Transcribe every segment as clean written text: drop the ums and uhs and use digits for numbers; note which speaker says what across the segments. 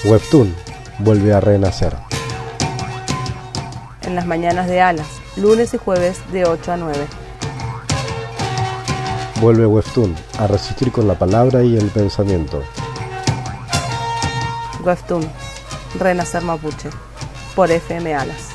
Speaker 1: Webtoon vuelve a renacer.
Speaker 2: En las mañanas de Alas, lunes y jueves de 8 a 9.
Speaker 1: Vuelve Webtoon a resistir con la palabra y el pensamiento.
Speaker 2: Webtoon, Renacer Mapuche, por FM Alas.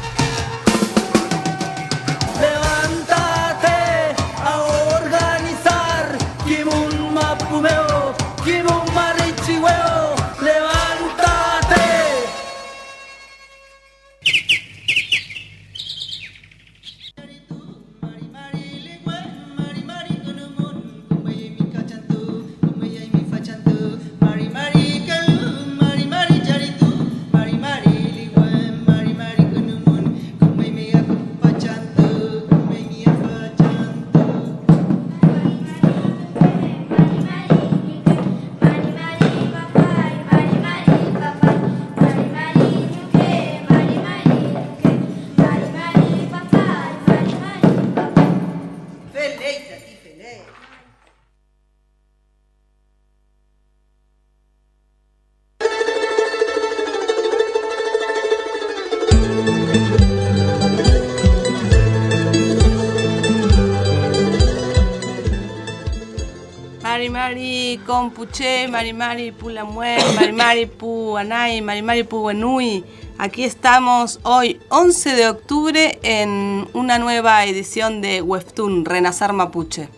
Speaker 3: Mari Compuche, Mari Pulamuel, Mari Pu Anay, Mari Pu Buenui. Aquí estamos hoy, 11 de octubre, en una nueva edición de Webtoon, Renacer Mapuche.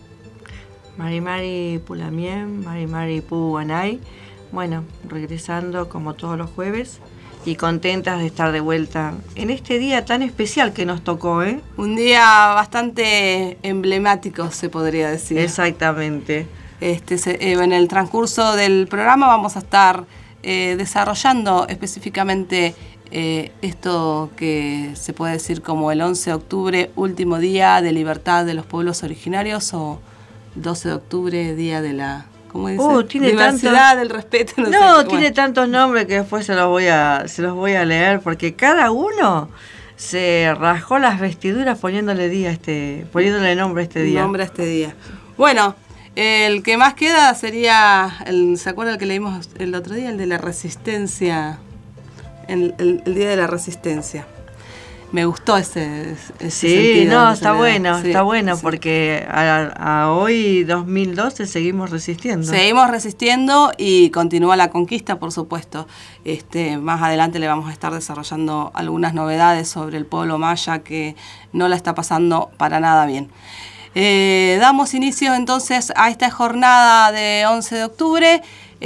Speaker 4: Mari Pulamien, Mari Pu Anay. Bueno, regresando como todos los jueves y contentas de estar de vuelta en este día tan especial que nos tocó, ¿eh?
Speaker 3: Un día bastante emblemático, se podría decir.
Speaker 4: Exactamente.
Speaker 3: En el transcurso del programa vamos a estar desarrollando específicamente esto que se puede decir como el 11 de octubre, último día de libertad de los pueblos originarios, o 12 de octubre, día de la... ¿Cómo dice?
Speaker 4: Tiene
Speaker 3: diversidad, del respeto.
Speaker 4: No, tiene tantos nombres que después se los voy a leer, porque cada uno se rasgó las vestiduras poniéndole nombre a este día.
Speaker 3: Nombre a este día. Bueno, el que más queda sería, ¿se acuerda el que leímos el otro día? El de la resistencia, el Día de la Resistencia. Me gustó ese
Speaker 4: sí,
Speaker 3: sentido.
Speaker 4: No, está bueno,
Speaker 3: sí, sí.
Speaker 4: Porque a hoy, 2012, seguimos resistiendo.
Speaker 3: Seguimos resistiendo y continúa la conquista, por supuesto. Más adelante le vamos a estar desarrollando algunas novedades sobre el pueblo maya que no la está pasando para nada bien. Damos inicio entonces a esta jornada de 11 de octubre,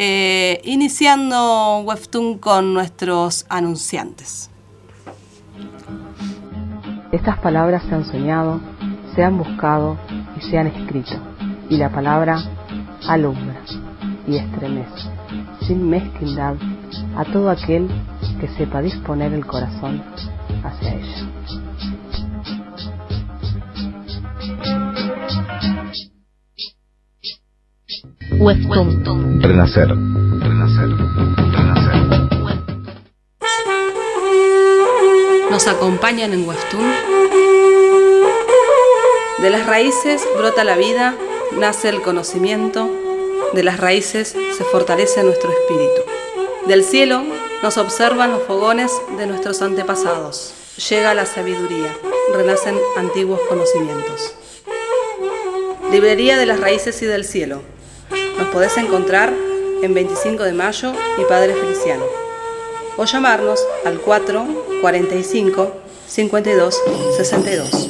Speaker 3: iniciando Webtoon con nuestros anunciantes.
Speaker 2: Estas palabras se han soñado, se han buscado y se han escrito, y la palabra alumbra y estremece, sin mezquindad, a todo aquel que sepa disponer el corazón hacia ella.
Speaker 5: Webtoon.
Speaker 1: Renacer.
Speaker 3: Nos acompañan en Webtoon. De las raíces brota la vida, nace el conocimiento, de las raíces se fortalece nuestro espíritu. Del cielo nos observan los fogones de nuestros antepasados. Llega la sabiduría, renacen antiguos conocimientos. Librería de las Raíces y del Cielo. Nos podés encontrar en 25 de Mayo y Padre Feliciano. O llamarnos al 445 52 62.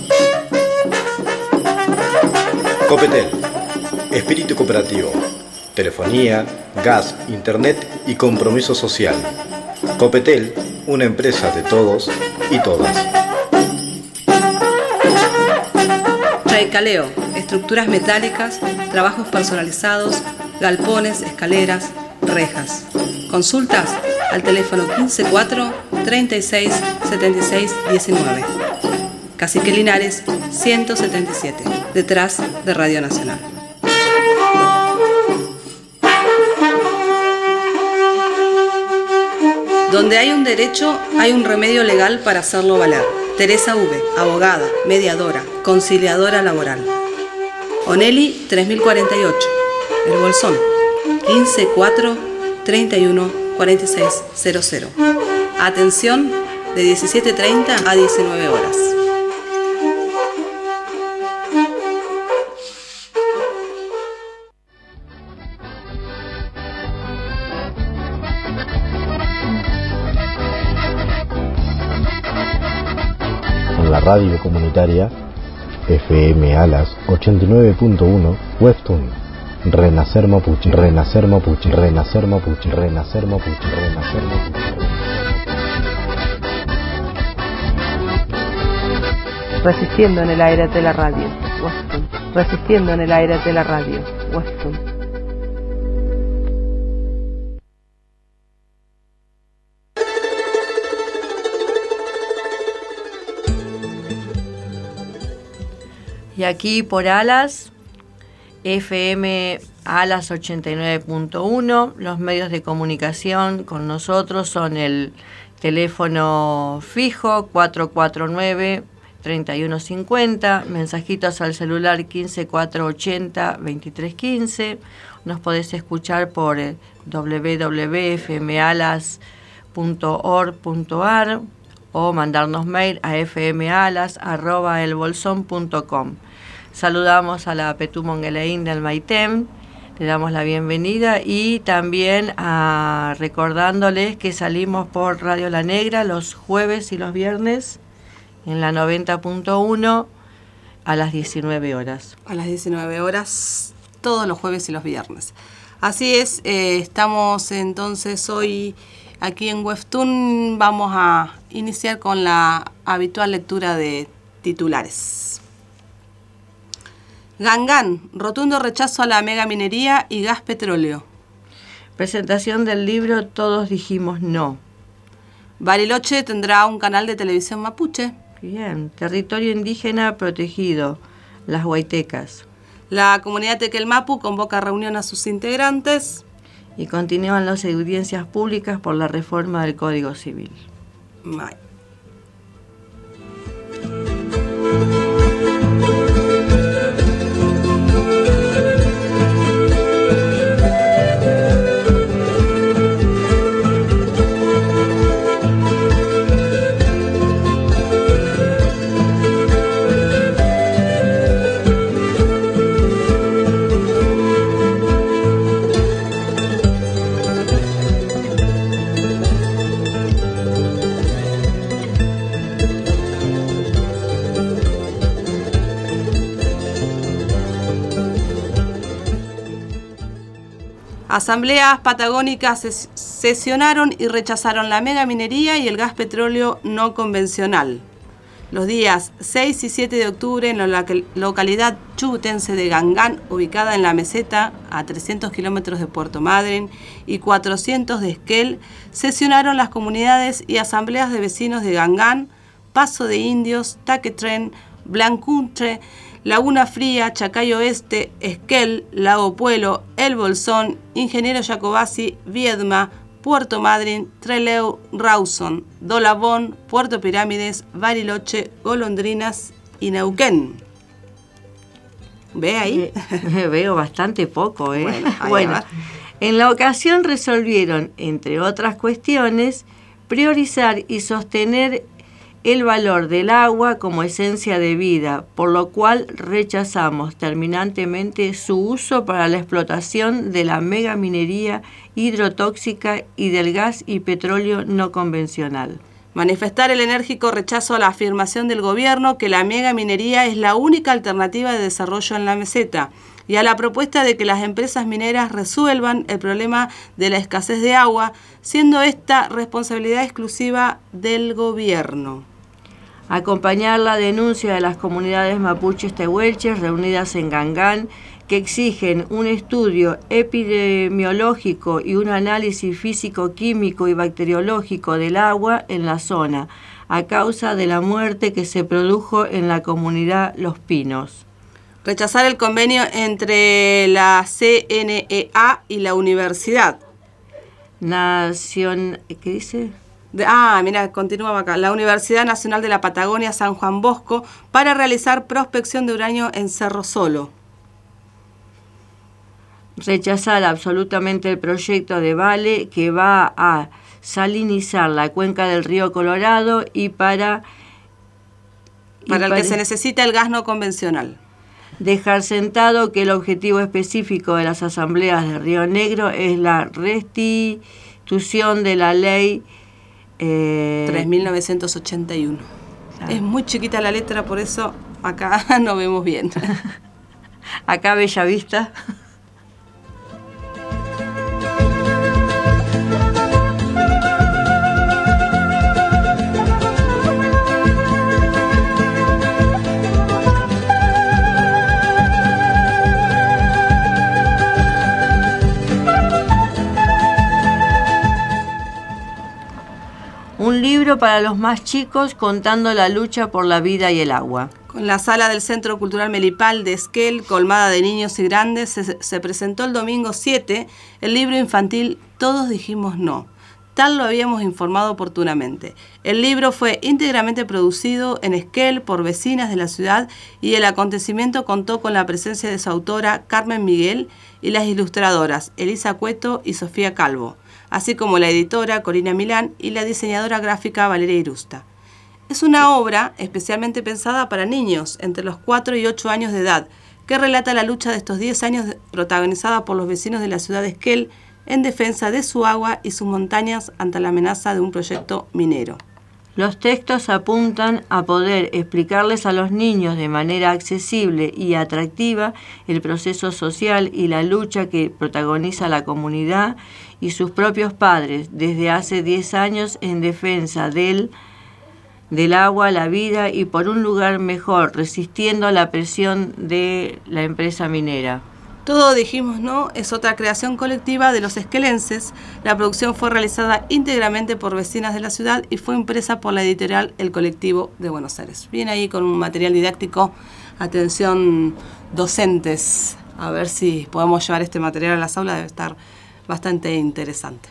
Speaker 6: Copetel, espíritu cooperativo, telefonía, gas, internet y compromiso social. Copetel, una empresa de todos y todas.
Speaker 3: Traicaleo, estructuras metálicas, trabajos personalizados, galpones, escaleras, rejas. Consultas al teléfono 154 36 76 19. Cacique Linares 177, detrás de Radio Nacional. Donde hay un derecho, hay un remedio legal para hacerlo valer. Teresa V, abogada, mediadora, conciliadora laboral. Onelli 3048, El Bolsón, 154 31 4600. Atención de 17:30 a 19 horas.
Speaker 1: En la radio comunitaria FM Alas 89.1 Webtoon. Renacer Mapuche, renacer Mapuche, renacer Mapuche, renacer Mapuche, renacer Mapuche.
Speaker 2: Resistiendo en el aire de la radio, Webtoon. Resistiendo en el aire de la radio, Webtoon.
Speaker 4: Y aquí por Alas, FM Alas 89.1, los medios de comunicación con nosotros son el teléfono fijo 449-3150, mensajitos al celular 15480-2315, nos podés escuchar por www.fmalas.org.ar o mandarnos mail a fmalas@elbolsón.com. Saludamos a la Petú Mongueleín del Maitem, le damos la bienvenida y también recordándoles que salimos por Radio La Negra los jueves y los viernes en la 90.1 a las 19 horas.
Speaker 3: A las 19 horas, todos los jueves y los viernes. Así es, estamos entonces hoy aquí en Webtoon, vamos a iniciar con la habitual lectura de titulares. Gangán, rotundo rechazo a la megaminería y gas petróleo.
Speaker 4: Presentación del libro Todos dijimos no.
Speaker 3: Bariloche tendrá un canal de televisión mapuche.
Speaker 4: Bien, territorio indígena protegido, las Huaytecas.
Speaker 3: La comunidad Tequelmapu convoca reunión a sus integrantes.
Speaker 4: Y continúan las audiencias públicas por la reforma del Código Civil.
Speaker 3: Ay. Asambleas patagónicas sesionaron y rechazaron la megaminería y el gas petróleo no convencional. Los días 6 y 7 de octubre en la localidad chubutense de Gangán, ubicada en la meseta a 300 kilómetros de Puerto Madryn y 400 de Esquel, sesionaron las comunidades y asambleas de vecinos de Gangán, Paso de Indios, Taquetrén, Blancuntre, Laguna Fría, Chacay Oeste, Esquel, Lago Puelo, El Bolsón, Ingeniero Jacobasi, Viedma, Puerto Madryn, Trelew, Rawson, Dolabón, Puerto Pirámides, Bariloche, Golondrinas y Neuquén. ¿Ve ahí?
Speaker 4: Veo bastante poco, ¿eh?
Speaker 3: Bueno,
Speaker 4: en la ocasión resolvieron, entre otras cuestiones, priorizar y sostener el valor del agua como esencia de vida, por lo cual rechazamos terminantemente su uso para la explotación de la megaminería hidrotóxica y del gas y petróleo no convencional.
Speaker 3: Manifestar el enérgico rechazo a la afirmación del gobierno que la megaminería es la única alternativa de desarrollo en la meseta y a la propuesta de que las empresas mineras resuelvan el problema de la escasez de agua, siendo esta responsabilidad exclusiva del gobierno.
Speaker 4: Acompañar la denuncia de las comunidades mapuches tehuelches reunidas en Gangán, que exigen un estudio epidemiológico y un análisis físico-químico y bacteriológico del agua en la zona, a causa de la muerte que se produjo en la comunidad Los Pinos.
Speaker 3: Rechazar el convenio entre la CNEA y la universidad.
Speaker 4: ¿Qué dice?
Speaker 3: Mira, continuaba acá. La Universidad Nacional de la Patagonia San Juan Bosco para realizar prospección de uranio en Cerro Solo.
Speaker 4: rechazar absolutamente el proyecto de Vale que va a salinizar la cuenca del río Colorado y para
Speaker 3: el que se necesita el gas no convencional.
Speaker 4: Dejar sentado que el objetivo específico de las asambleas de Río Negro es la restitución de la ley
Speaker 3: 3.981. Claro. Es muy chiquita la letra, por eso acá no vemos bien.
Speaker 4: Acá Bella Vista. Un libro para los más chicos contando la lucha por la vida y el agua.
Speaker 3: Con la sala del Centro Cultural Melipal de Esquel, colmada de niños y grandes, se presentó el domingo 7 el libro infantil Todos dijimos no. Tal lo habíamos informado oportunamente. El libro fue íntegramente producido en Esquel por vecinas de la ciudad y el acontecimiento contó con la presencia de su autora Carmen Miguel y las ilustradoras Elisa Cueto y Sofía Calvo, así como la editora Corina Milán y la diseñadora gráfica Valeria Irusta. Es una obra especialmente pensada para niños entre los 4 y 8 años de edad, que relata la lucha de estos 10 años protagonizada por los vecinos de la ciudad de Esquel en defensa de su agua y sus montañas ante la amenaza de un proyecto minero.
Speaker 4: Los textos apuntan a poder explicarles a los niños de manera accesible y atractiva el proceso social y la lucha que protagoniza la comunidad y sus propios padres desde hace 10 años en defensa del agua, la vida y por un lugar mejor, resistiendo la presión de la empresa minera.
Speaker 3: Todo dijimos no es otra creación colectiva de los esquelenses. La producción fue realizada íntegramente por vecinas de la ciudad y fue impresa por la editorial El Colectivo de Buenos Aires. Viene ahí con un material didáctico. Atención docentes, a ver si podemos llevar este material a las aulas, debe estar bastante interesante.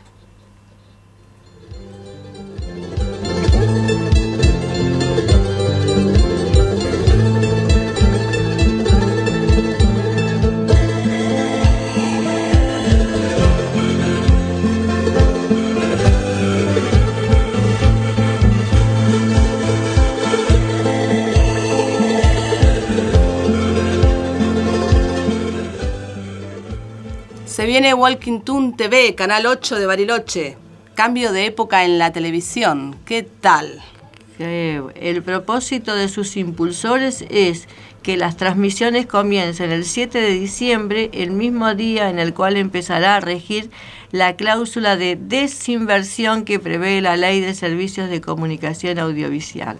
Speaker 3: Se viene Walking Toon TV, Canal 8 de Bariloche. Cambio de época en la televisión. ¿Qué tal?
Speaker 4: El propósito de sus impulsores es que las transmisiones comiencen el 7 de diciembre, el mismo día en el cual empezará a regir la cláusula de desinversión que prevé la Ley de Servicios de Comunicación Audiovisual.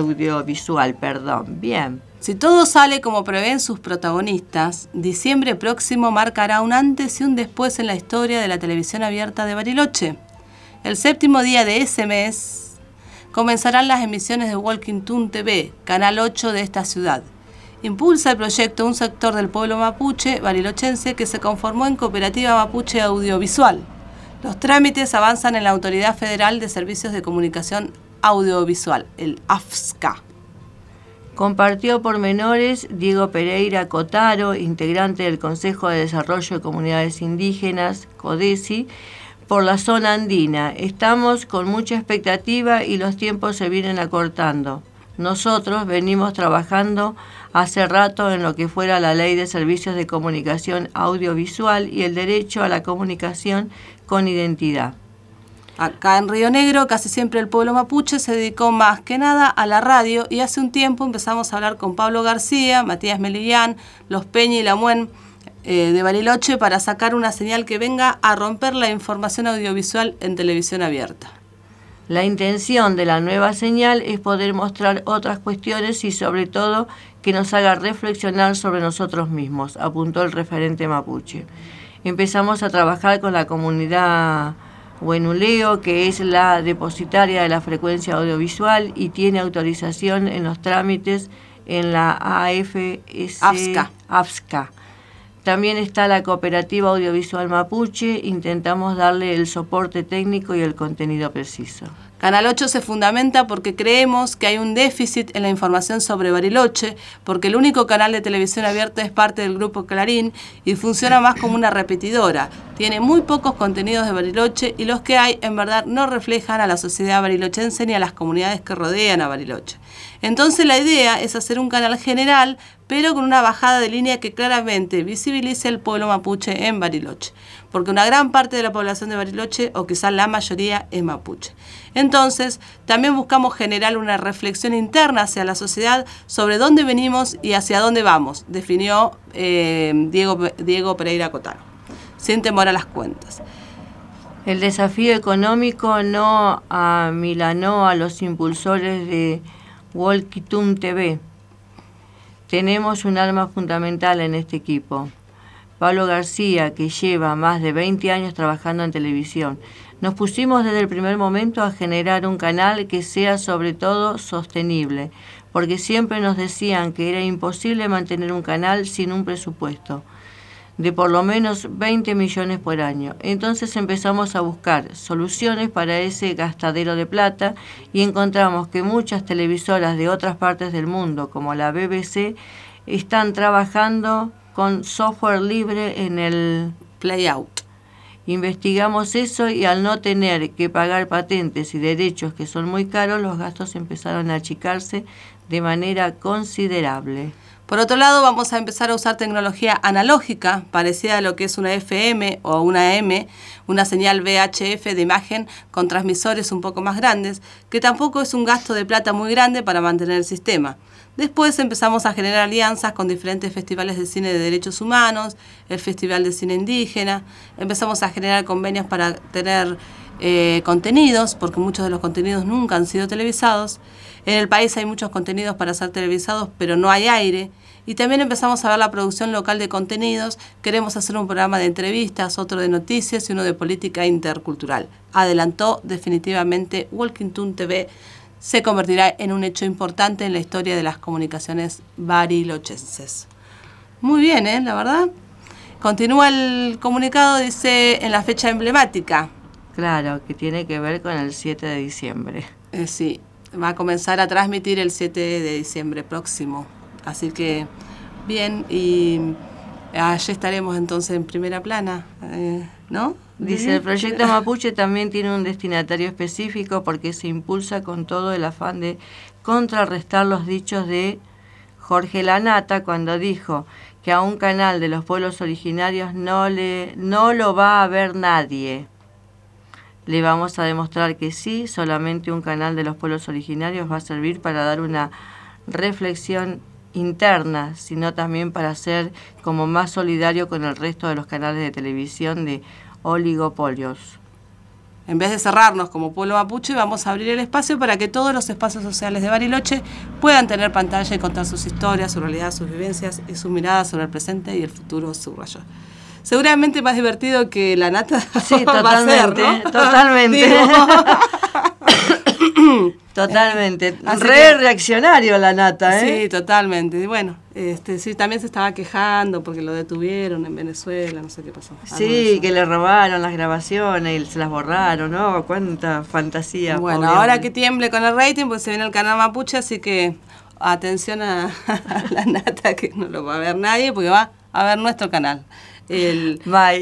Speaker 4: Bien.
Speaker 3: Si todo sale como prevén sus protagonistas, diciembre próximo marcará un antes y un después en la historia de la televisión abierta de Bariloche. El 7º día de ese mes comenzarán las emisiones de Walking Toon TV, Canal 8 de esta ciudad. Impulsa el proyecto un sector del pueblo mapuche barilochense que se conformó en Cooperativa Mapuche Audiovisual. Los trámites avanzan en la Autoridad Federal de Servicios de Comunicación Audiovisual, el AFSCA.
Speaker 4: Compartió pormenores Diego Pereira Cotaro, integrante del Consejo de Desarrollo de Comunidades Indígenas, CODESI, por la zona andina. Estamos con mucha expectativa y los tiempos se vienen acortando. Nosotros venimos trabajando hace rato en lo que fuera la Ley de Servicios de Comunicación Audiovisual y el derecho a la comunicación con identidad.
Speaker 3: Acá en Río Negro, casi siempre el pueblo mapuche se dedicó más que nada a la radio y hace un tiempo empezamos a hablar con Pablo García, Matías Melillán, Los Peña y Lamuen de Bariloche para sacar una señal que venga a romper la información audiovisual en televisión abierta.
Speaker 4: La intención de la nueva señal es poder mostrar otras cuestiones y sobre todo que nos haga reflexionar sobre nosotros mismos, apuntó el referente mapuche. Empezamos a trabajar con la comunidad Huenuleo, que es la depositaria de la frecuencia audiovisual y tiene autorización en los trámites en la AFSCA. También está la Cooperativa Audiovisual Mapuche, intentamos darle el soporte técnico y el contenido preciso.
Speaker 3: Canal 8 se fundamenta porque creemos que hay un déficit en la información sobre Bariloche, porque el único canal de televisión abierta es parte del grupo Clarín y funciona más como una repetidora. Tiene muy pocos contenidos de Bariloche y los que hay en verdad no reflejan a la sociedad barilochense ni a las comunidades que rodean a Bariloche. Entonces la idea es hacer un canal general, pero con una bajada de línea que claramente visibilice el pueblo mapuche en Bariloche, porque una gran parte de la población de Bariloche, o quizás la mayoría, es mapuche. Entonces, también buscamos generar una reflexión interna hacia la sociedad sobre dónde venimos y hacia dónde vamos, definió Diego Pereira Cotano, sin temor a las cuentas.
Speaker 4: El desafío económico no amilanó a los impulsores de Walkitum TV. Tenemos un arma fundamental en este equipo. Pablo García, que lleva más de 20 años trabajando en televisión. Nos pusimos desde el primer momento a generar un canal que sea sobre todo sostenible, porque siempre nos decían que era imposible mantener un canal sin un presupuesto de por lo menos 20 millones por año. Entonces empezamos a buscar soluciones para ese gastadero de plata y encontramos que muchas televisoras de otras partes del mundo, como la BBC, están trabajando con software libre en el
Speaker 3: Playout.
Speaker 4: Investigamos eso y al no tener que pagar patentes y derechos que son muy caros, los gastos empezaron a achicarse de manera considerable.
Speaker 3: Por otro lado, vamos a empezar a usar tecnología analógica, parecida a lo que es una FM o una AM, una señal VHF de imagen con transmisores un poco más grandes, que tampoco es un gasto de plata muy grande para mantener el sistema. Después empezamos a generar alianzas con diferentes festivales de cine de derechos humanos, el Festival de Cine Indígena, empezamos a generar convenios para tener contenidos, porque muchos de los contenidos nunca han sido televisados. En el país hay muchos contenidos para ser televisados, pero no hay aire. Y también empezamos a ver la producción local de contenidos. Queremos hacer un programa de entrevistas, otro de noticias y uno de política intercultural. Adelantó definitivamente Walkitum TV. Se convertirá en un hecho importante en la historia de las comunicaciones barilochenses. Muy bien, la verdad. Continúa el comunicado, dice, en la fecha emblemática.
Speaker 4: Claro, que tiene que ver con el 7 de diciembre.
Speaker 3: Sí, va a comenzar a transmitir el 7 de diciembre próximo. Así que, bien, y allí estaremos entonces en primera plana, ¿no?
Speaker 4: Dice, el proyecto Mapuche también tiene un destinatario específico porque se impulsa con todo el afán de contrarrestar los dichos de Jorge Lanata cuando dijo que a un canal de los pueblos originarios no lo va a ver nadie. Le vamos a demostrar que sí, solamente un canal de los pueblos originarios va a servir para dar una reflexión interna, sino también para ser como más solidario con el resto de los canales de televisión de oligopolios.
Speaker 3: En vez de cerrarnos como pueblo mapuche, vamos a abrir el espacio para que todos los espacios sociales de Bariloche puedan tener pantalla y contar sus historias, su realidad, sus vivencias y sus miradas sobre el presente y el futuro, subrayó. Seguramente más divertido que la nata.
Speaker 4: Sí, totalmente,
Speaker 3: va a ser, ¿no?
Speaker 4: totalmente. Totalmente. Reaccionario la nata,
Speaker 3: Sí, totalmente. Y bueno, sí, también se estaba quejando porque lo detuvieron en Venezuela, no sé qué pasó.
Speaker 4: Sí, que le robaron las grabaciones y se las borraron, ¿no? Cuánta fantasía.
Speaker 3: Bueno, ahora que tiemble con el rating, pues se viene el canal Mapuche, así que atención a la nata, que no lo va a ver nadie, porque va a ver nuestro canal. El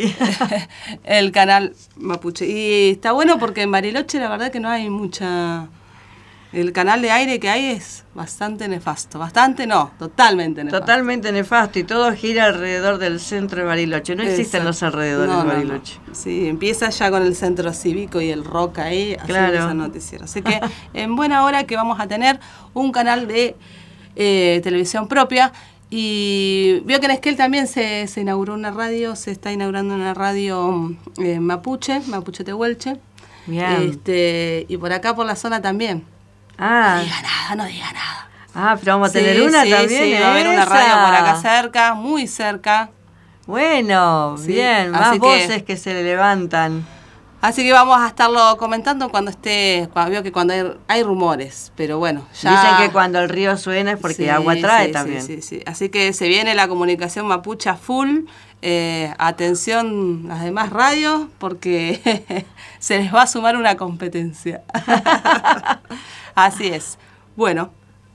Speaker 3: canal Mapuche. Y está bueno porque en Bariloche la verdad que no hay mucha... El canal de aire que hay es bastante nefasto. Bastante no, totalmente nefasto.
Speaker 4: Totalmente nefasto y todo gira alrededor del centro de Bariloche. No existen los alrededores de Bariloche.
Speaker 3: No. Sí, empieza ya con el centro cívico y el rock ahí, así empieza el noticiero. Así que en buena hora que vamos a tener un canal de televisión propia. Y vio que en Esquel también se inauguró una radio, se está inaugurando una radio Mapuche Tehuelche.
Speaker 4: Bien.
Speaker 3: Y por acá por la zona también. No diga nada.
Speaker 4: Pero vamos a tener una también.
Speaker 3: Sí, va a haber una radio por acá cerca, muy cerca.
Speaker 4: Bueno, sí, bien, más voces que se le levantan.
Speaker 3: Así que vamos a estarlo comentando cuando veo que cuando hay rumores, pero bueno, ya...
Speaker 4: Dicen que cuando el río suena es porque agua trae también.
Speaker 3: Sí. Así que se viene la comunicación mapuche a full atención las demás radios porque se les va a sumar una competencia. Así es. Bueno.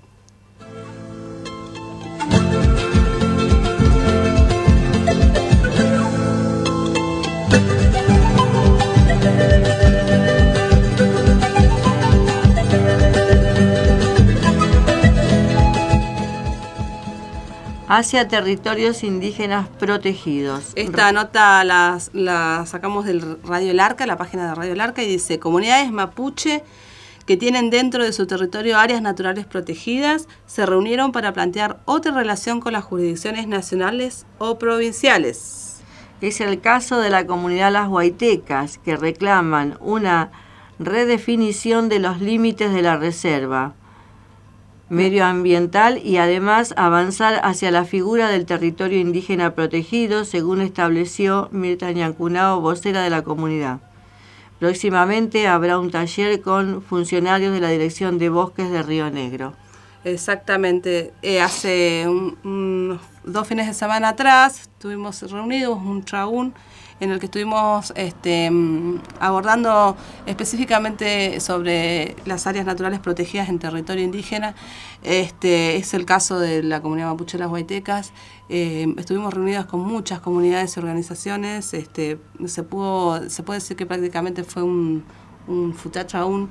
Speaker 4: Hacia territorios indígenas protegidos.
Speaker 3: Esta nota la sacamos del Radio El Arca, la página de Radio El Arca, y dice: comunidades mapuche que tienen dentro de su territorio áreas naturales protegidas se reunieron para plantear otra relación con las jurisdicciones nacionales o provinciales.
Speaker 4: Es el caso de la comunidad Las Huaytecas, que reclaman una redefinición de los límites de la reserva medioambiental y además avanzar hacia la figura del territorio indígena protegido, según estableció Mirta Ñancunao, vocera de la comunidad. Próximamente habrá un taller con funcionarios de la Dirección de Bosques de Río Negro.
Speaker 3: Exactamente. Hace 2 fines de semana atrás estuvimos reunidos, un tragún, en el que estuvimos abordando específicamente sobre las áreas naturales protegidas en territorio indígena. Es el caso de la comunidad mapuche Las Huaytecas. Estuvimos reunidos con muchas comunidades y organizaciones. Se puede decir que prácticamente fue un futachagún,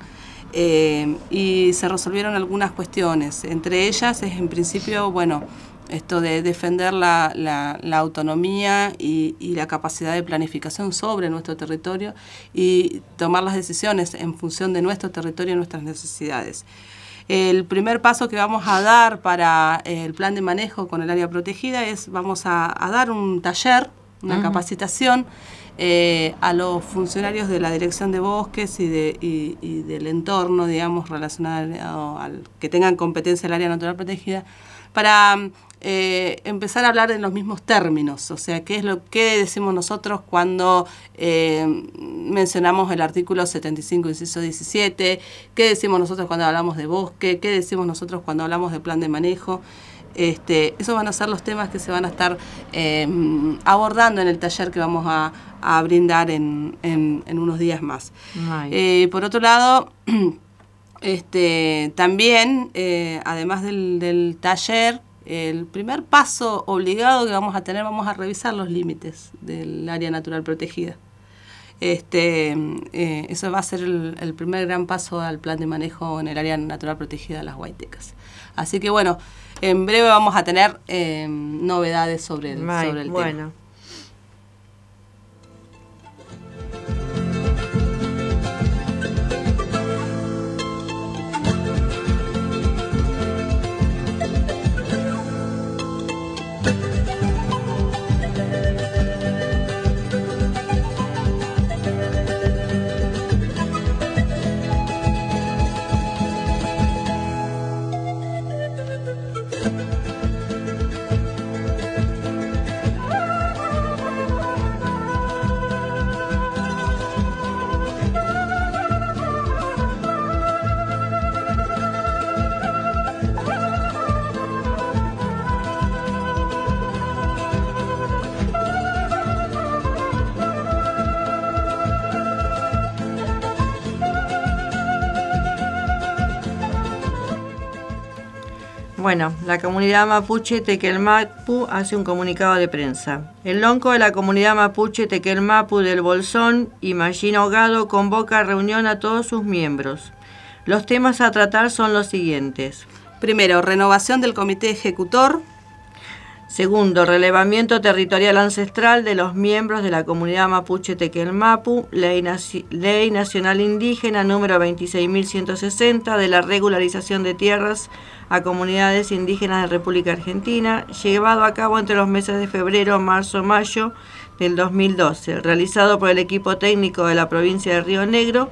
Speaker 3: y se resolvieron algunas cuestiones. Entre ellas es, en principio, esto de defender la autonomía y la capacidad de planificación sobre nuestro territorio y tomar las decisiones en función de nuestro territorio y nuestras necesidades. El primer paso que vamos a dar para el plan de manejo con el área protegida vamos a dar un taller, una capacitación a los funcionarios de la Dirección de Bosques y del entorno, digamos, relacionado al que tengan competencia en el área natural protegida, para empezar a hablar en los mismos términos. O sea, qué es lo que decimos nosotros cuando mencionamos el artículo 75, inciso 17, qué decimos nosotros cuando hablamos de bosque, qué decimos nosotros cuando hablamos de plan de manejo. Esos van a ser los temas que se van a estar abordando en el taller que vamos a brindar en unos días más. Por otro lado, también, además del taller, el primer paso obligado que vamos a revisar los límites del área natural protegida. Eso va a ser el primer gran paso al plan de manejo en el área natural protegida de Las Huaytecas. Así que en breve vamos a tener novedades sobre el tema.
Speaker 4: La comunidad mapuche Tequelmapu hace un comunicado de prensa. El lonco de la comunidad mapuche Tequelmapu del Bolsón y Mallín Ahogado convoca a reunión a todos sus miembros. Los temas a tratar son los siguientes.
Speaker 3: Primero, renovación del comité ejecutor.
Speaker 4: Segundo, relevamiento territorial ancestral de los miembros de la comunidad mapuche Tequelmapu, Ley Nacional Indígena número 26.160 de la regularización de tierras a comunidades indígenas de República Argentina, llevado a cabo entre los meses de febrero, marzo, mayo del 2012, realizado por el equipo técnico de la provincia de Río Negro,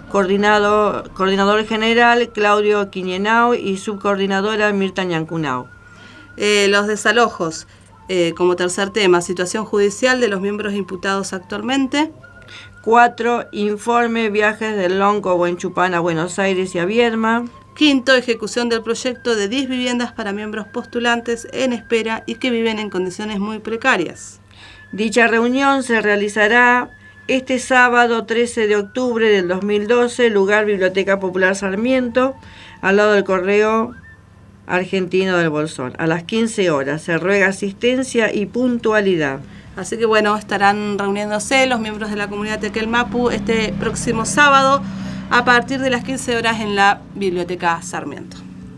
Speaker 4: coordinador general Claudio Quiñenao y subcoordinadora Mirta Ñancunao.
Speaker 3: Los desalojos, como tercer tema, situación judicial de los miembros imputados actualmente.
Speaker 4: 4. Informe viajes del lonco Huenchupán a Buenos Aires y a Viedma.
Speaker 3: 5. Ejecución del proyecto de 10 viviendas para miembros postulantes en espera y que viven en condiciones muy precarias.
Speaker 4: Dicha reunión se realizará este sábado 13 de octubre del 2012, lugar Biblioteca Popular Sarmiento, al lado del Correo Argentino del Bolsón, a las 15 horas. Se ruega asistencia y puntualidad.
Speaker 3: Así que bueno, estarán reuniéndose los miembros de la comunidad Tequel Mapu este próximo sábado a partir de las 15 horas en la Biblioteca Sarmiento.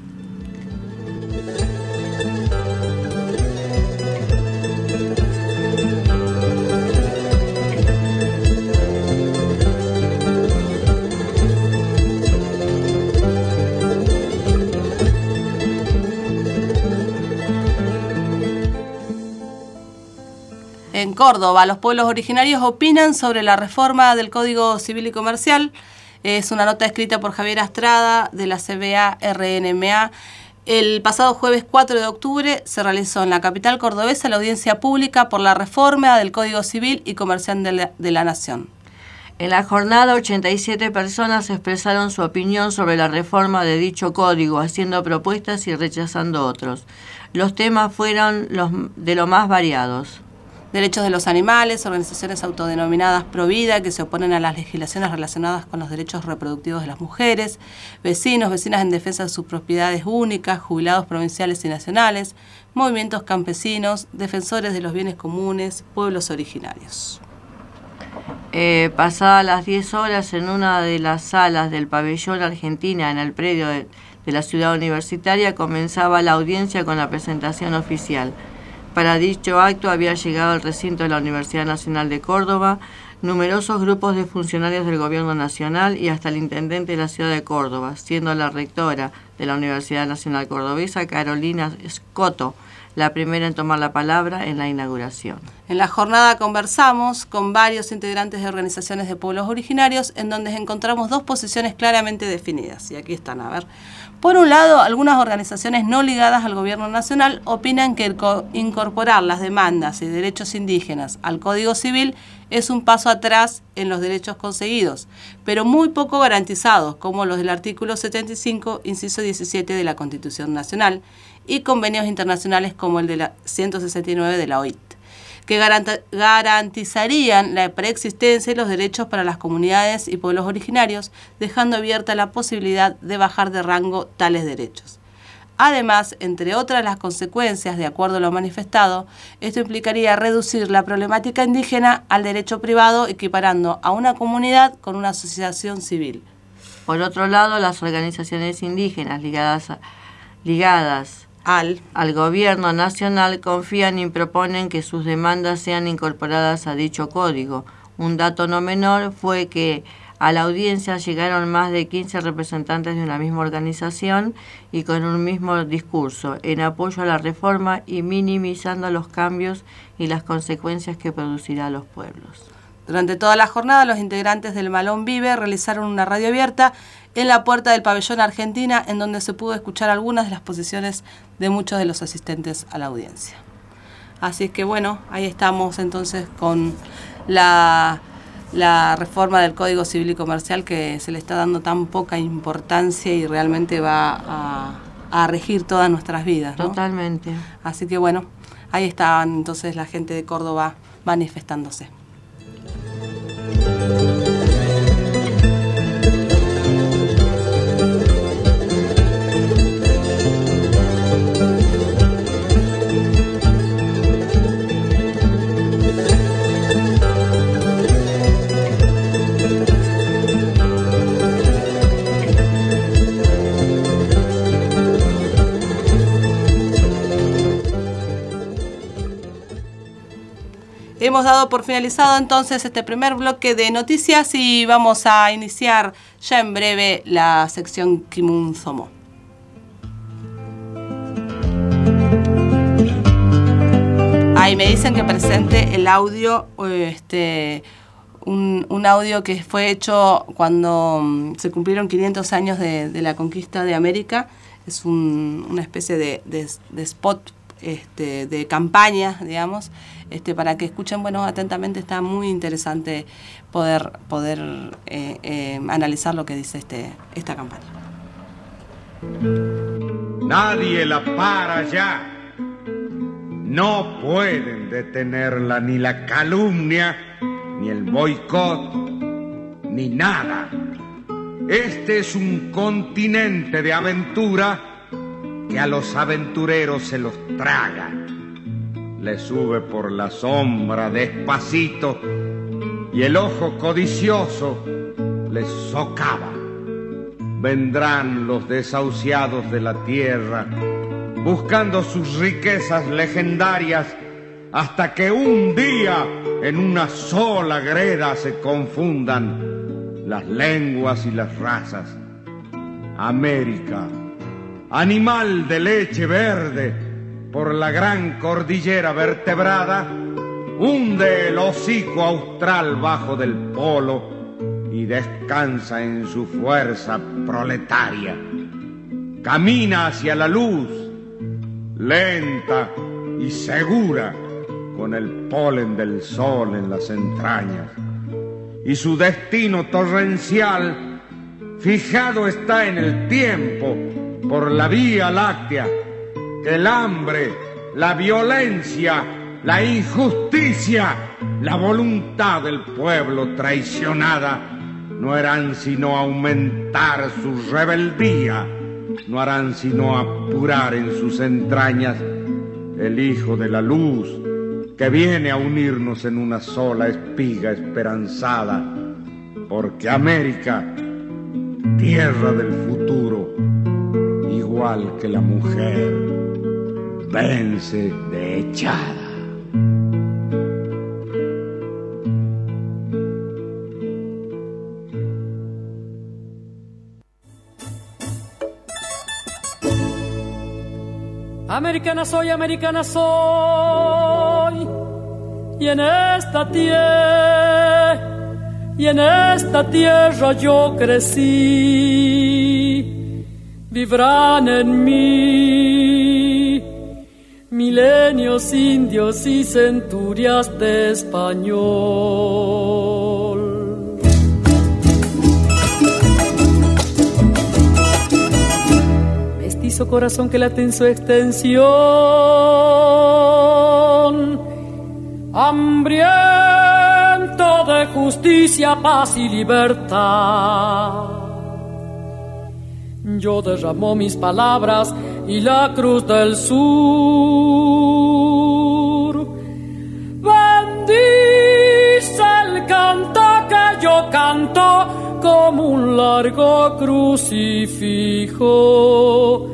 Speaker 3: En Córdoba, los pueblos originarios opinan sobre la reforma del Código Civil y Comercial. Es una nota escrita por Javier Astrada de la CBA-RNMA. El pasado jueves 4 de octubre se realizó en la capital cordobesa la audiencia pública por la reforma del Código Civil y Comercial de la Nación.
Speaker 4: En la jornada, 87 personas expresaron su opinión sobre la reforma de dicho código, haciendo propuestas y rechazando otros. Los temas fueron de lo más variados.
Speaker 3: Derechos de los animales, organizaciones autodenominadas pro vida que se oponen a las legislaciones relacionadas con los derechos reproductivos de las mujeres, vecinos, vecinas en defensa de sus propiedades únicas, jubilados provinciales y nacionales, movimientos campesinos, defensores de los bienes comunes, pueblos originarios.
Speaker 4: Pasadas las 10 horas, en una de las salas del pabellón Argentina, en el predio de la ciudad universitaria, comenzaba la audiencia con la presentación oficial. Para dicho acto había llegado al recinto de la Universidad Nacional de Córdoba numerosos grupos de funcionarios del Gobierno Nacional y hasta el intendente de la ciudad de Córdoba, siendo la rectora de la Universidad Nacional Cordobesa, Carolina Scotto, la primera en tomar la palabra en la inauguración.
Speaker 3: En la jornada conversamos con varios integrantes de organizaciones de pueblos originarios, en donde encontramos dos posiciones claramente definidas. Y aquí están, a ver. Por un lado, algunas organizaciones no ligadas al gobierno nacional opinan que incorporar las demandas y derechos indígenas al Código Civil es un paso atrás en los derechos conseguidos, pero muy poco garantizados, como los del artículo 75, inciso 17 de la Constitución Nacional, y convenios internacionales como el de la 169 de la OIT, que garantizarían la preexistencia y los derechos para las comunidades y pueblos originarios, dejando abierta la posibilidad de bajar de rango tales derechos. Además, entre otras las consecuencias, de acuerdo a lo manifestado, esto implicaría reducir la problemática indígena al derecho privado, equiparando a una comunidad con una asociación civil.
Speaker 4: Por otro lado, las organizaciones indígenas ligadas al gobierno nacional confían y proponen que sus demandas sean incorporadas a dicho código. Un dato no menor fue que a la audiencia llegaron más de 15 representantes de una misma organización y con un mismo discurso en apoyo a la reforma y minimizando los cambios y las consecuencias que producirá a los pueblos.
Speaker 3: Durante toda la jornada, los integrantes del Malón Vive realizaron una radio abierta en la puerta del pabellón Argentina, en donde se pudo escuchar algunas de las posiciones de muchos de los asistentes a la audiencia. Así que bueno, ahí estamos entonces con la reforma del Código Civil y Comercial, que se le está dando tan poca importancia y realmente va a regir todas nuestras vidas, ¿no?
Speaker 4: Totalmente.
Speaker 3: Así que bueno, ahí estaban entonces la gente de Córdoba manifestándose. Hemos dado por finalizado entonces este primer bloque de noticias y vamos a iniciar ya en breve la sección Kimun Somo. Ahí me dicen que presente el audio, un audio que fue hecho cuando se cumplieron 500 años de la conquista de América. Es una especie de spot, de campaña, digamos, para que escuchen, bueno, atentamente. Está muy interesante poder analizar lo que dice esta campaña.
Speaker 5: Nadie la para ya, no pueden detenerla ni la calumnia, ni el boicot, ni nada. Este es un continente de aventura que a los aventureros se los traga. Les sube por la sombra despacito y el ojo codicioso les socava. Vendrán los desahuciados de la tierra buscando sus riquezas legendarias hasta que un día en una sola greda se confundan las lenguas y las razas. América, animal de leche verde, por la gran cordillera vertebrada, hunde el hocico austral bajo del polo y descansa en su fuerza proletaria. Camina hacia la luz, lenta y segura, con el polen del sol en las entrañas. Y su destino torrencial fijado está en el tiempo por la Vía Láctea, que el hambre, la violencia, la injusticia, la voluntad del pueblo traicionada no harán sino aumentar su rebeldía, no harán sino apurar en sus entrañas el Hijo de la Luz, que viene a unirnos en una sola espiga esperanzada, porque América, tierra del futuro, igual que la mujer, vence de echada.
Speaker 7: Americana soy, y en esta tierra yo crecí. Vivrán en mí milenios indios y centurias de español. Mestizo corazón que late en su extensión, hambriento de justicia, paz y libertad. Yo derramo mis palabras y la cruz del sur bendice el canto que yo canto como un largo crucifijo.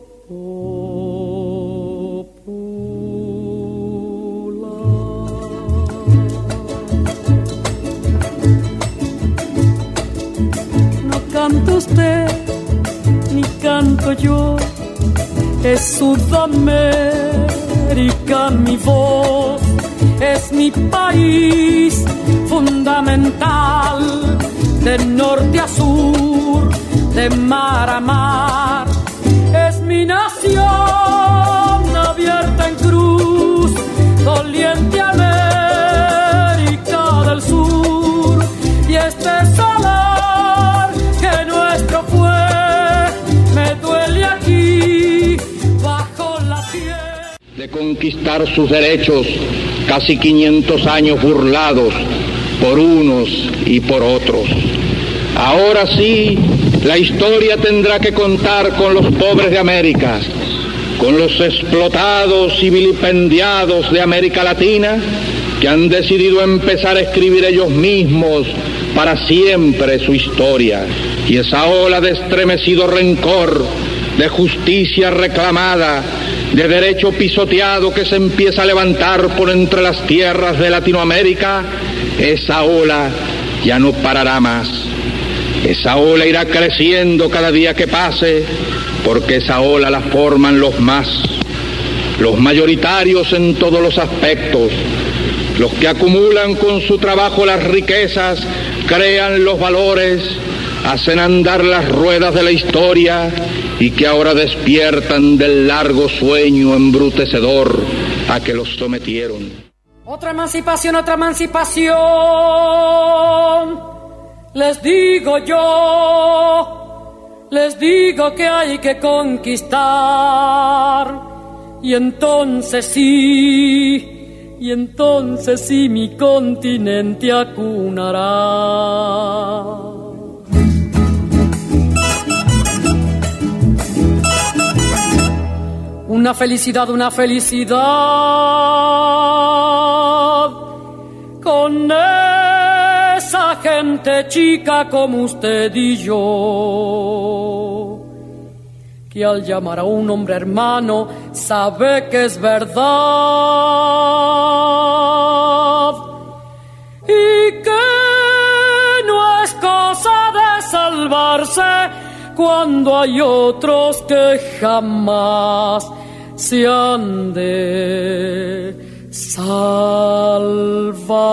Speaker 7: No canta usted ni canto yo, es Sudamérica mi voz, es mi país fundamental, de norte a sur, de mar a mar, es mi nación abierta en cruz, doliente América del Sur, y este solar que nuestro fue, me duele aquí bajo la piel.
Speaker 8: De conquistar sus derechos, casi 500 años burlados por unos y por otros. Ahora sí, la historia tendrá que contar con los pobres de América, con los explotados y vilipendiados de América Latina, que han decidido empezar a escribir ellos mismos para siempre su historia. Y esa ola de estremecido rencor, de justicia reclamada, de derecho pisoteado que se empieza a levantar por entre las tierras de Latinoamérica, esa ola ya no parará más. Esa ola irá creciendo cada día que pase, porque esa ola la forman los mayoritarios en todos los aspectos, los que acumulan con su trabajo las riquezas, crean los valores, hacen andar las ruedas de la historia y que ahora despiertan del largo sueño embrutecedor a que los sometieron.
Speaker 7: Otra emancipación, les digo que hay que conquistar y entonces sí mi continente acunará. Una felicidad con esa gente chica como usted y yo, que al llamar a un hombre hermano sabe que es verdad y que no es cosa de salvarse cuando hay otros que jamás se han de salvar.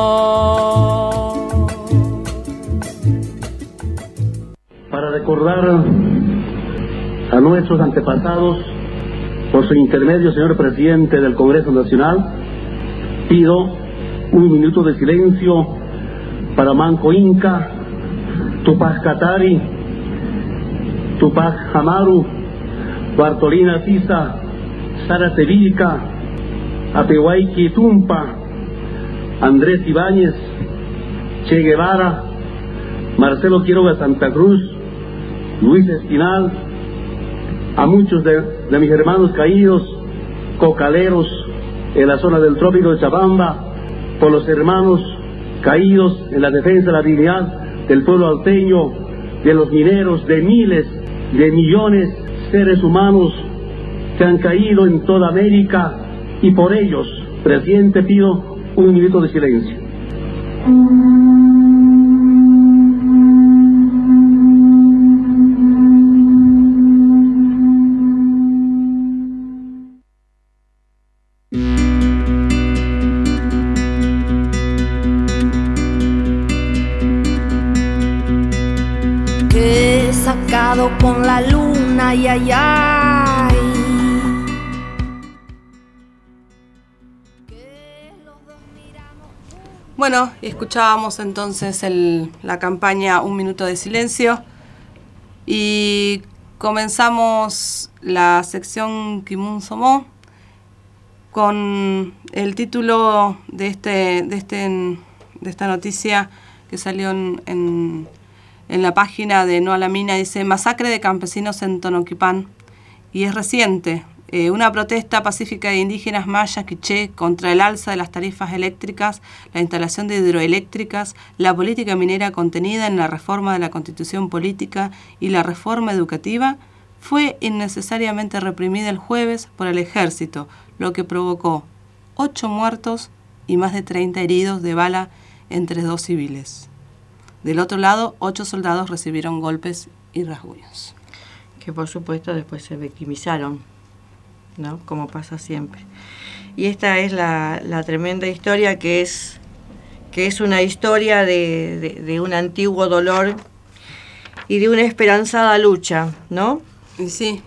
Speaker 9: Para recordar a nuestros antepasados, por su intermedio, señor presidente del Congreso Nacional, pido un minuto de silencio para Manco Inca, Tupac Katari, Tupac Amaru, Bartolina Sisa, Sara Tevilca, Apehuayqui Tumpa, Andrés Ibáñez, Che Guevara, Marcelo Quiroga Santa Cruz, Luis Espinal, a muchos de mis hermanos caídos, cocaleros en la zona del trópico de Chabamba, por los hermanos caídos en la defensa de la dignidad del pueblo alteño, de los mineros, de miles, de millones de seres humanos que han caído en toda América, y por ellos, presidente, pido un minuto de silencio.
Speaker 10: Que he sacado con la luna, ay, ay, ay.
Speaker 3: Bueno, escuchábamos entonces la campaña Un Minuto de Silencio y comenzamos la sección Kimun Somó con el título de esta noticia que salió en la página de No a la Mina. Dice: masacre de campesinos en Tonoquipán, y es reciente. Una protesta pacífica de indígenas mayas quiché contra el alza de las tarifas eléctricas, la instalación de hidroeléctricas, la política minera contenida en la reforma de la Constitución Política y la reforma educativa, fue innecesariamente reprimida el jueves por el ejército, lo que provocó 8 muertos y más de 30 heridos de bala entre 2 civiles. Del otro lado, 8 soldados recibieron golpes y rasguños.
Speaker 4: Que por supuesto después se victimizaron, ¿no? Como pasa siempre. Y esta es la tremenda historia que es una historia de un antiguo dolor y de una esperanzada lucha, ¿no?
Speaker 3: Sí.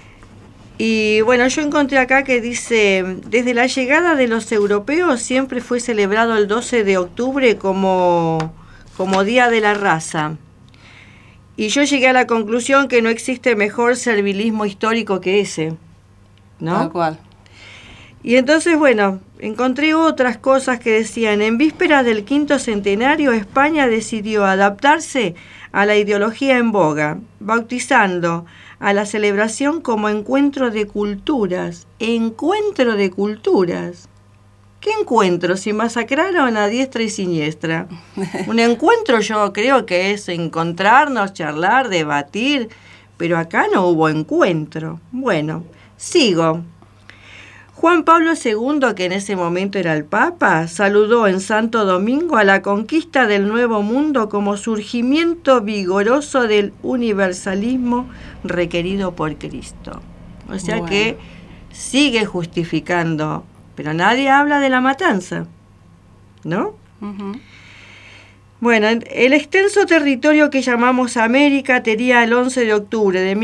Speaker 4: Y bueno, yo encontré acá que dice: desde la llegada de los europeos siempre fue celebrado el 12 de octubre como Día de la Raza. Y yo llegué a la conclusión que no existe mejor servilismo histórico que ese, ¿no?
Speaker 3: Tal cual.
Speaker 4: Y entonces, bueno, encontré otras cosas que decían: en vísperas del 5º centenario, España decidió adaptarse a la ideología en boga, bautizando a la celebración como Encuentro de Culturas. Encuentro de Culturas. ¿Qué encuentro? Si masacraron a diestra y siniestra. Un encuentro yo creo que es encontrarnos, charlar, debatir, pero acá no hubo encuentro. Bueno, sigo. Juan Pablo II, que en ese momento era el Papa, saludó en Santo Domingo a la conquista del Nuevo Mundo como surgimiento vigoroso del universalismo requerido por Cristo. O sea, bueno, que sigue justificando, pero nadie habla de la matanza, ¿no? Uh-huh. Bueno, el extenso territorio que llamamos América tenía el 11 de octubre de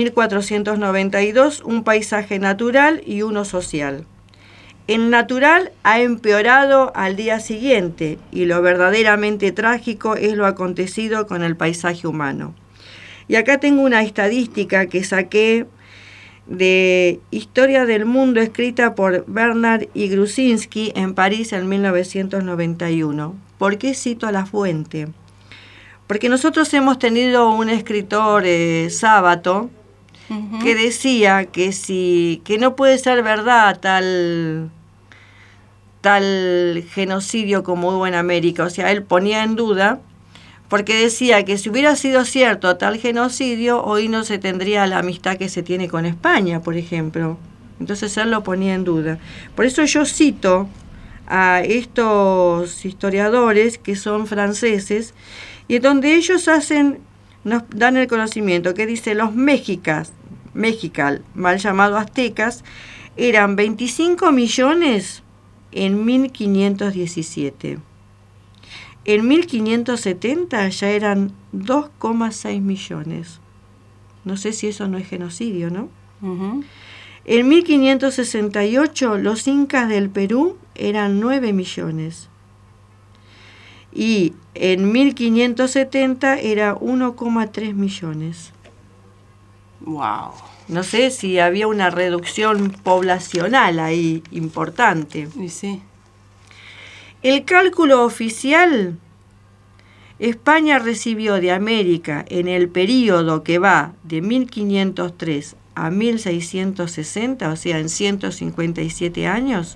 Speaker 4: 1492 un paisaje natural y uno social. El natural ha empeorado al día siguiente, y lo verdaderamente trágico es lo acontecido con el paisaje humano. Y acá tengo una estadística que saqué de Historia del Mundo, escrita por Bernard y Grusinski en París en 1991. ¿Por qué cito a la fuente? Porque nosotros hemos tenido un escritor, Sábato, que decía que no puede ser verdad tal genocidio como hubo en América. O sea, él ponía en duda, porque decía que si hubiera sido cierto tal genocidio, hoy no se tendría la amistad que se tiene con España, por ejemplo. Entonces él lo ponía en duda. Por eso yo cito a estos historiadores que son franceses, y donde ellos nos dan el conocimiento que dice los mexicas, mal llamados aztecas, eran 25 millones en 1517. En 1570 ya eran 2,6 millones. No sé si eso no es genocidio, ¿no? Uh-huh. En 1568 los incas del Perú eran 9 millones. Y en 1570 era 1,3 millones.
Speaker 3: Wow.
Speaker 4: No sé si había una reducción poblacional ahí importante.
Speaker 3: Y sí.
Speaker 4: El cálculo oficial, España recibió de América en el período que va de 1503 a 1660, o sea, en 157 años,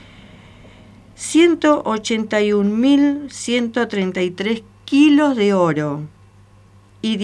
Speaker 4: 181.133 kilos de oro y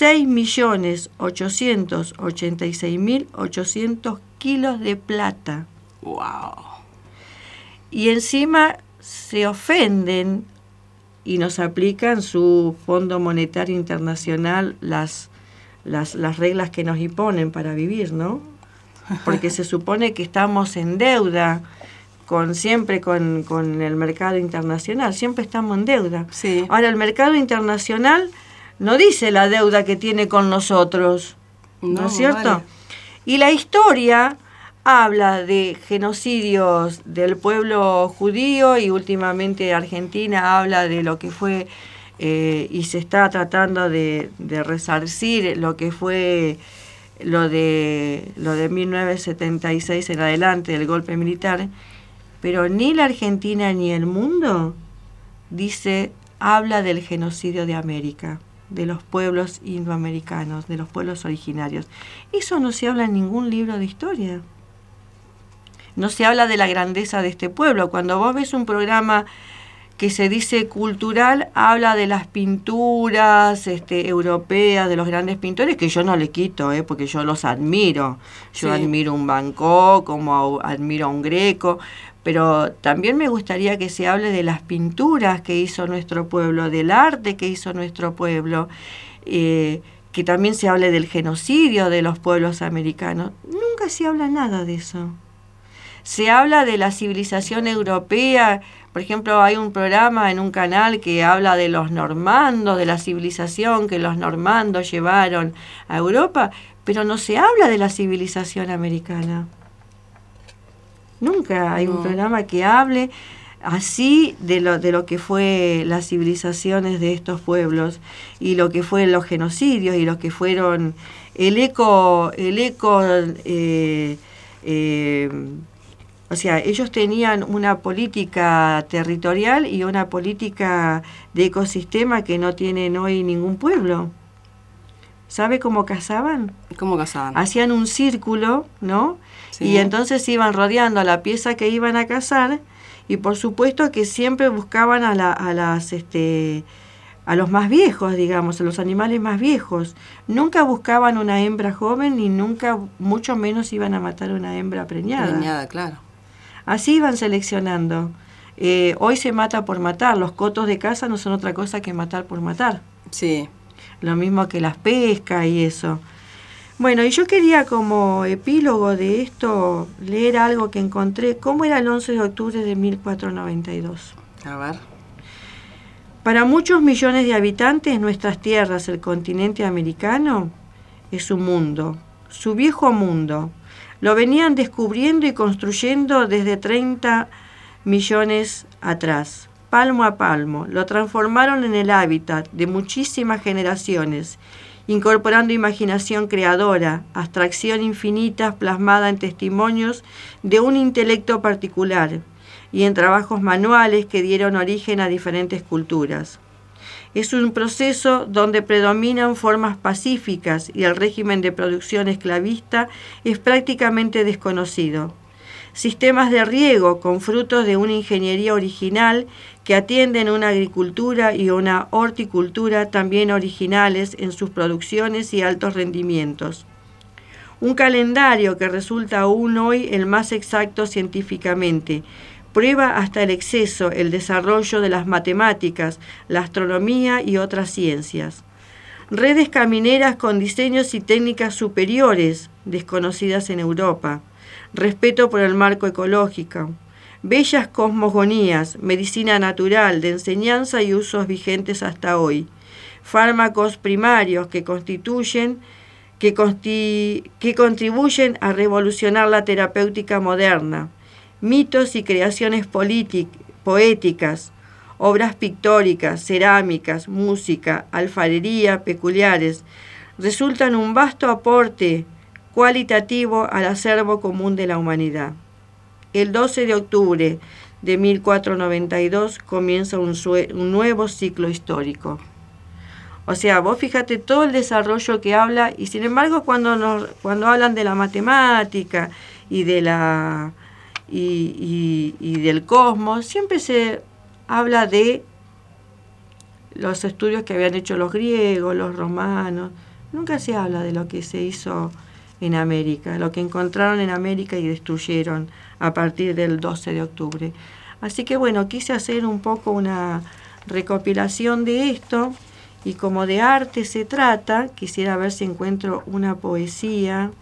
Speaker 4: 16.886.800 kilos de plata.
Speaker 3: ¡Wow!
Speaker 4: Y encima se ofenden y nos aplican su Fondo Monetario Internacional las reglas que nos imponen para vivir, ¿no? Porque se supone que estamos en deuda siempre con el mercado internacional, siempre estamos en deuda.
Speaker 3: Sí.
Speaker 4: Ahora, el mercado internacional no dice la deuda que tiene con nosotros, ¿no es cierto?
Speaker 3: Vale.
Speaker 4: Y la historia habla de genocidios del pueblo judío, y últimamente Argentina habla de lo que fue y se está tratando de resarcir lo que fue lo de 1976 en adelante, del golpe militar. Pero ni la Argentina ni el mundo habla del genocidio de América, de los pueblos indoamericanos, de los pueblos originarios. Eso no se habla en ningún libro de historia. No se habla de la grandeza de este pueblo. Cuando vos ves un programa que se dice cultural, habla de las pinturas europeas, de los grandes pintores, que yo no le quito, porque yo los admiro. Yo admiro un Van Gogh, como admiro a un Greco, pero también me gustaría que se hable de las pinturas que hizo nuestro pueblo, del arte que hizo nuestro pueblo, que también se hable del genocidio de los pueblos americanos. Nunca se habla nada de eso. Se habla de la civilización europea. Por ejemplo, hay un programa en un canal que habla de los normandos, de la civilización que los normandos llevaron a Europa, pero no se habla de la civilización americana. Nunca hay un programa que hable así de lo que fue las civilizaciones de estos pueblos, y lo que fue los genocidios, y lo que fueron o sea, ellos tenían una política territorial y una política de ecosistema que no tienen hoy ningún pueblo. ¿Sabe cómo cazaban?
Speaker 3: ¿Cómo cazaban?
Speaker 4: Hacían un círculo, ¿no?
Speaker 3: Sí.
Speaker 4: Y entonces iban rodeando a la pieza que iban a cazar, y por supuesto que siempre buscaban a los más viejos, digamos, a los animales más viejos. Nunca buscaban una hembra joven, y nunca, mucho menos, iban a matar una hembra preñada.
Speaker 3: Preñada, claro.
Speaker 4: Así iban seleccionando. Hoy se mata por matar. Los cotos de caza no son otra cosa que matar por matar.
Speaker 3: Sí.
Speaker 4: Lo mismo que las pescas y eso. Bueno, y yo quería, como epílogo de esto, leer algo que encontré. ¿Cómo era el 11 de octubre de 1492?
Speaker 3: A ver.
Speaker 4: Para muchos millones de habitantes, nuestras tierras, el continente americano, es un mundo, su viejo mundo. Lo venían descubriendo y construyendo desde 30 millones atrás, palmo a palmo. Lo transformaron en el hábitat de muchísimas generaciones, incorporando imaginación creadora, abstracción infinita plasmada en testimonios de un intelecto particular y en trabajos manuales que dieron origen a diferentes culturas. Es un proceso donde predominan formas pacíficas y el régimen de producción esclavista es prácticamente desconocido. Sistemas de riego con frutos de una ingeniería original que atienden una agricultura y una horticultura también originales en sus producciones y altos rendimientos. Un calendario que resulta aún hoy el más exacto científicamente, prueba hasta el exceso el desarrollo de las matemáticas, la astronomía y otras ciencias. Redes camineras con diseños y técnicas superiores, desconocidas en Europa. Respeto por el marco ecológico. Bellas cosmogonías, medicina natural, de enseñanza y usos vigentes hasta hoy. Fármacos primarios que contribuyen a revolucionar la terapéutica moderna. Mitos y creaciones poéticas, obras pictóricas, cerámicas, música, alfarería peculiares, resultan un vasto aporte cualitativo al acervo común de la humanidad. El 12 de octubre de 1492 comienza un nuevo ciclo histórico. O sea, vos fíjate todo el desarrollo que habla, y sin embargo cuando hablan de la matemática y de la y del cosmos, siempre se habla de los estudios que habían hecho los griegos, los romanos. Nunca se habla de lo que se hizo en América, lo que encontraron en América y destruyeron a partir del 12 de octubre. Así que bueno, quise hacer un poco una recopilación de esto, y como de arte se trata, quisiera ver si encuentro una poesía.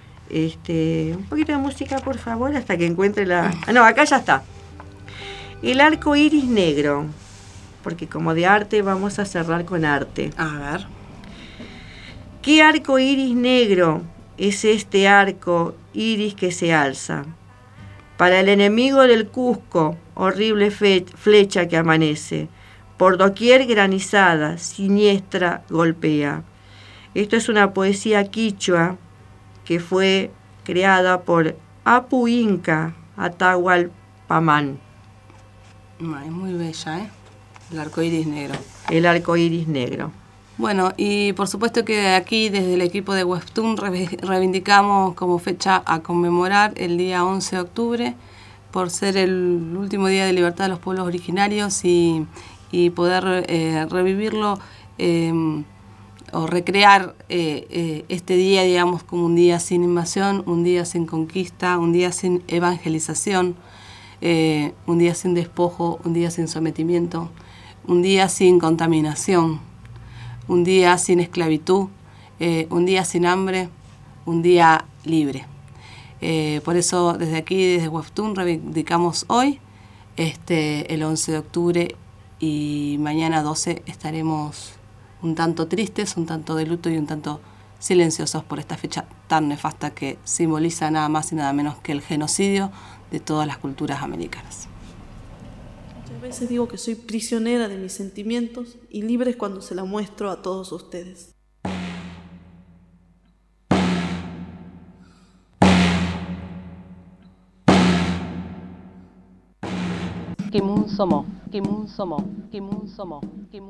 Speaker 4: Un poquito de música, por favor, hasta que encuentre la... no, acá ya está. El arco iris negro, porque como de arte vamos a cerrar con arte.
Speaker 3: A ver.
Speaker 4: ¿Qué arco iris negro es este arco iris que se alza? Para el enemigo del Cusco, horrible flecha que amanece, por doquier granizada, siniestra golpea. Esto es una poesía quichua que fue creada por Apu Inca Atahualpamán.
Speaker 3: Es muy bella, el arco iris negro.
Speaker 4: El arco iris negro.
Speaker 3: Bueno, y por supuesto que aquí desde el equipo de Webtoon reivindicamos como fecha a conmemorar el día 11 de octubre por ser el último día de libertad de los pueblos originarios y poder revivirlo o recrear este día, digamos, como un día sin invasión, un día sin conquista, un día sin evangelización, un día sin despojo, un día sin sometimiento, un día sin contaminación, un día sin esclavitud, un día sin hambre, un día libre. Por eso desde aquí, desde Webtoon, reivindicamos hoy, el 11 de octubre, y mañana 12 estaremos un tanto tristes, un tanto de luto y un tanto silenciosos por esta fecha tan nefasta que simboliza nada más y nada menos que el genocidio de todas las culturas americanas.
Speaker 11: Muchas veces digo que soy prisionera de mis sentimientos y libre cuando se la muestro a todos ustedes.
Speaker 2: Kimun Somo, Kimun Somo, Kimun Somo, Kimun.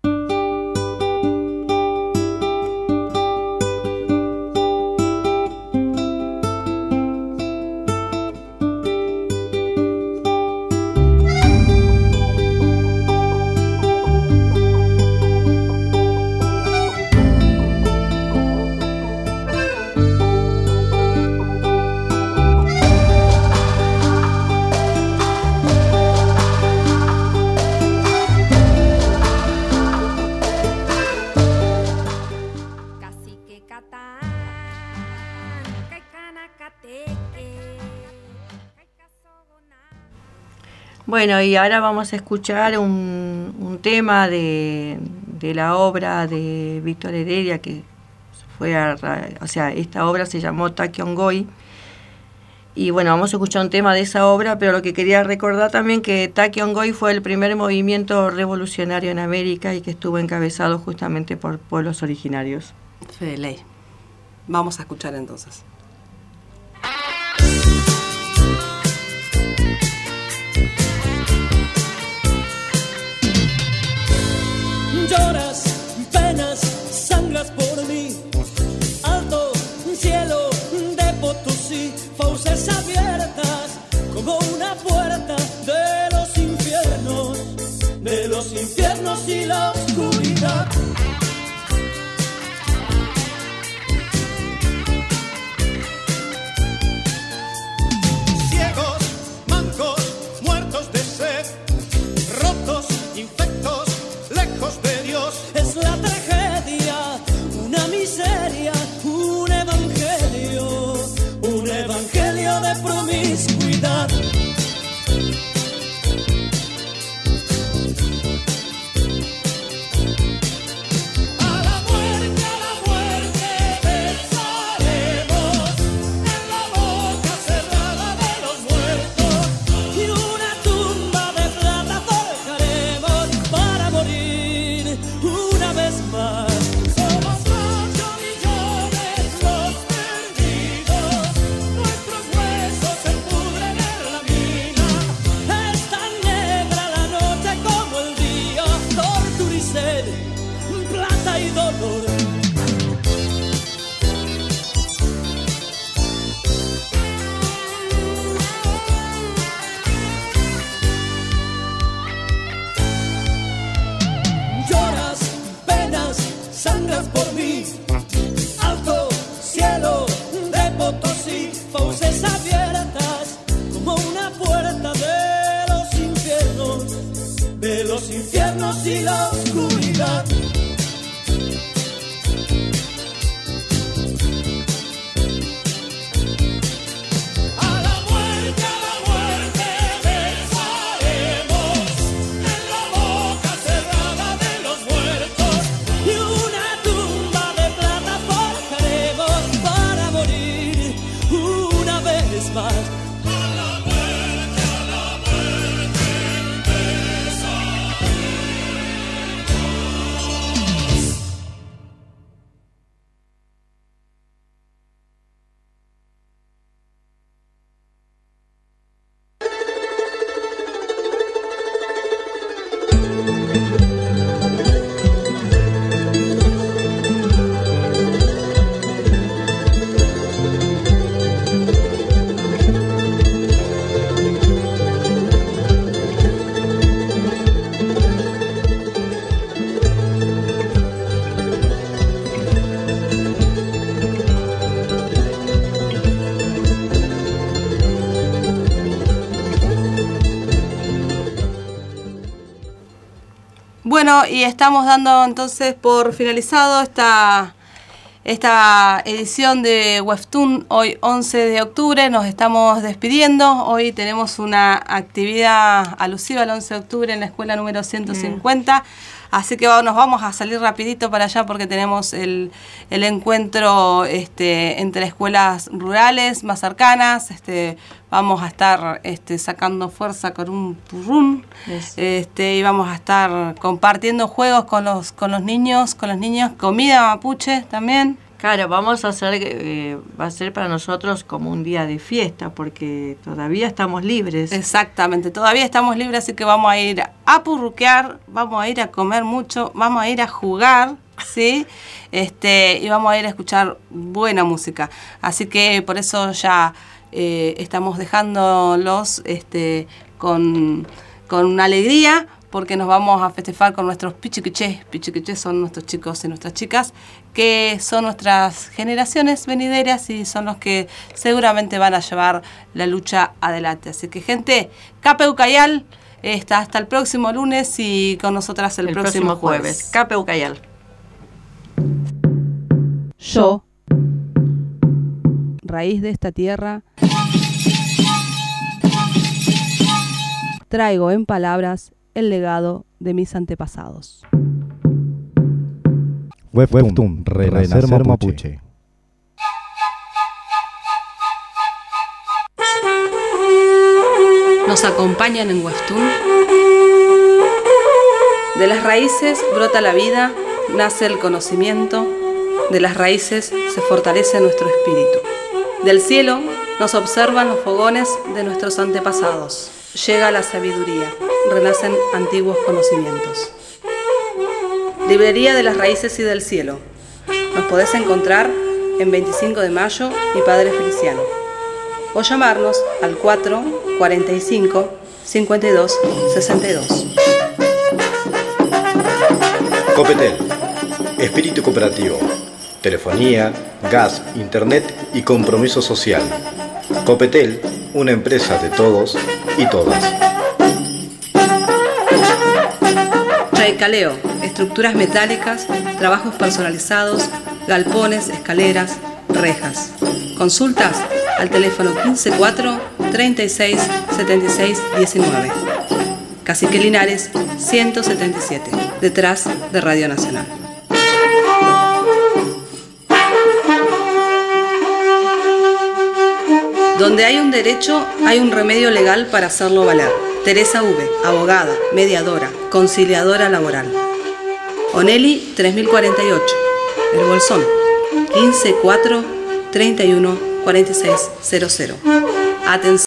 Speaker 4: Bueno, y ahora vamos a escuchar un tema de la obra de Víctor Heredia, que fue esta obra se llamó Takiongoi, Y bueno, vamos a escuchar un tema de esa obra, pero lo que quería recordar también que Taki Ongoy fue el primer movimiento revolucionario en América y que estuvo encabezado justamente por pueblos originarios.
Speaker 3: Fe de ley. Vamos a escuchar entonces.
Speaker 7: Lloras, penas, sangras por mí. Alto cielo de Potosí, fauces abiertas como una puerta de los infiernos y la oscuridad.
Speaker 12: Ciegos, mancos, muertos de sed, rotos, infectos, lejos de Dios.
Speaker 7: Es la tragedia, una miseria, un evangelio de promiscuidad. A la muerte besaremos en la boca cerrada de los muertos y una tumba de plata forjaremos para morir una vez más. Somos 8 millones los perdidos, nuestros huesos se pudren en la mina. Es tan negra la noche como el día, tortura y sed, plata y dolor. Lloras, penas, sangras por mí. Alto cielo de Potosí, fauces abiertas como una puerta de los infiernos y la oscuridad. A la muerte besaremos en la boca cerrada de los muertos y una tumba de plata forjaremos para morir una vez más.
Speaker 3: Bueno, y estamos dando entonces por finalizado esta edición de Webtoon, hoy 11 de octubre, nos estamos despidiendo. Hoy tenemos una actividad alusiva al 11 de octubre en la escuela número 150, así que nos vamos a salir rapidito para allá porque tenemos el encuentro entre escuelas rurales más cercanas. Vamos a estar sacando fuerza con un purrún, y vamos a estar compartiendo juegos con los niños, comida mapuche también.
Speaker 4: Claro, vamos a hacer, va a ser para nosotros como un día de fiesta, porque todavía estamos libres.
Speaker 3: Exactamente, todavía estamos libres, así que vamos a ir a purruquear, vamos a ir a comer mucho, vamos a ir a jugar, ¿sí? Y vamos a ir a escuchar buena música. Así que por eso ya estamos dejándolos con una alegría, porque nos vamos a festejar con nuestros pichiquichés. Pichiquichés son nuestros chicos y nuestras chicas, que son nuestras generaciones venideras y son los que seguramente van a llevar la lucha adelante. Así que, gente, Cape Ucayal, hasta el próximo lunes y con nosotras el próximo jueves.
Speaker 4: Cape Ucayal.
Speaker 2: Yo, raíz de esta tierra, traigo en palabras el legado de mis antepasados.
Speaker 1: Webtoon, Renacer Mapuche.
Speaker 3: nos acompañan en Webtoon. De las raíces brota la vida, nace el conocimiento, de las raíces se fortalece nuestro espíritu. Del cielo nos observan los fogones de nuestros antepasados. Llega la sabiduría, renacen antiguos conocimientos. Librería de las Raíces y del Cielo. Nos podés encontrar en 25 de mayo y Padre Feliciano. O llamarnos al 445 52 62.
Speaker 6: Copetel, espíritu cooperativo, telefonía, gas, internet y compromiso social. Copetel, una empresa de todos y todas.
Speaker 3: Chaicaleo, estructuras metálicas, trabajos personalizados, galpones, escaleras, rejas. Consultas al teléfono 154 36 76 19. Cacique Linares 177, detrás de Radio Nacional. Donde hay un derecho, hay un remedio legal para hacerlo valer. Teresa V, abogada, mediadora, conciliadora laboral. Onelli 3048, El Bolsón, 154 31 46 00. Atención.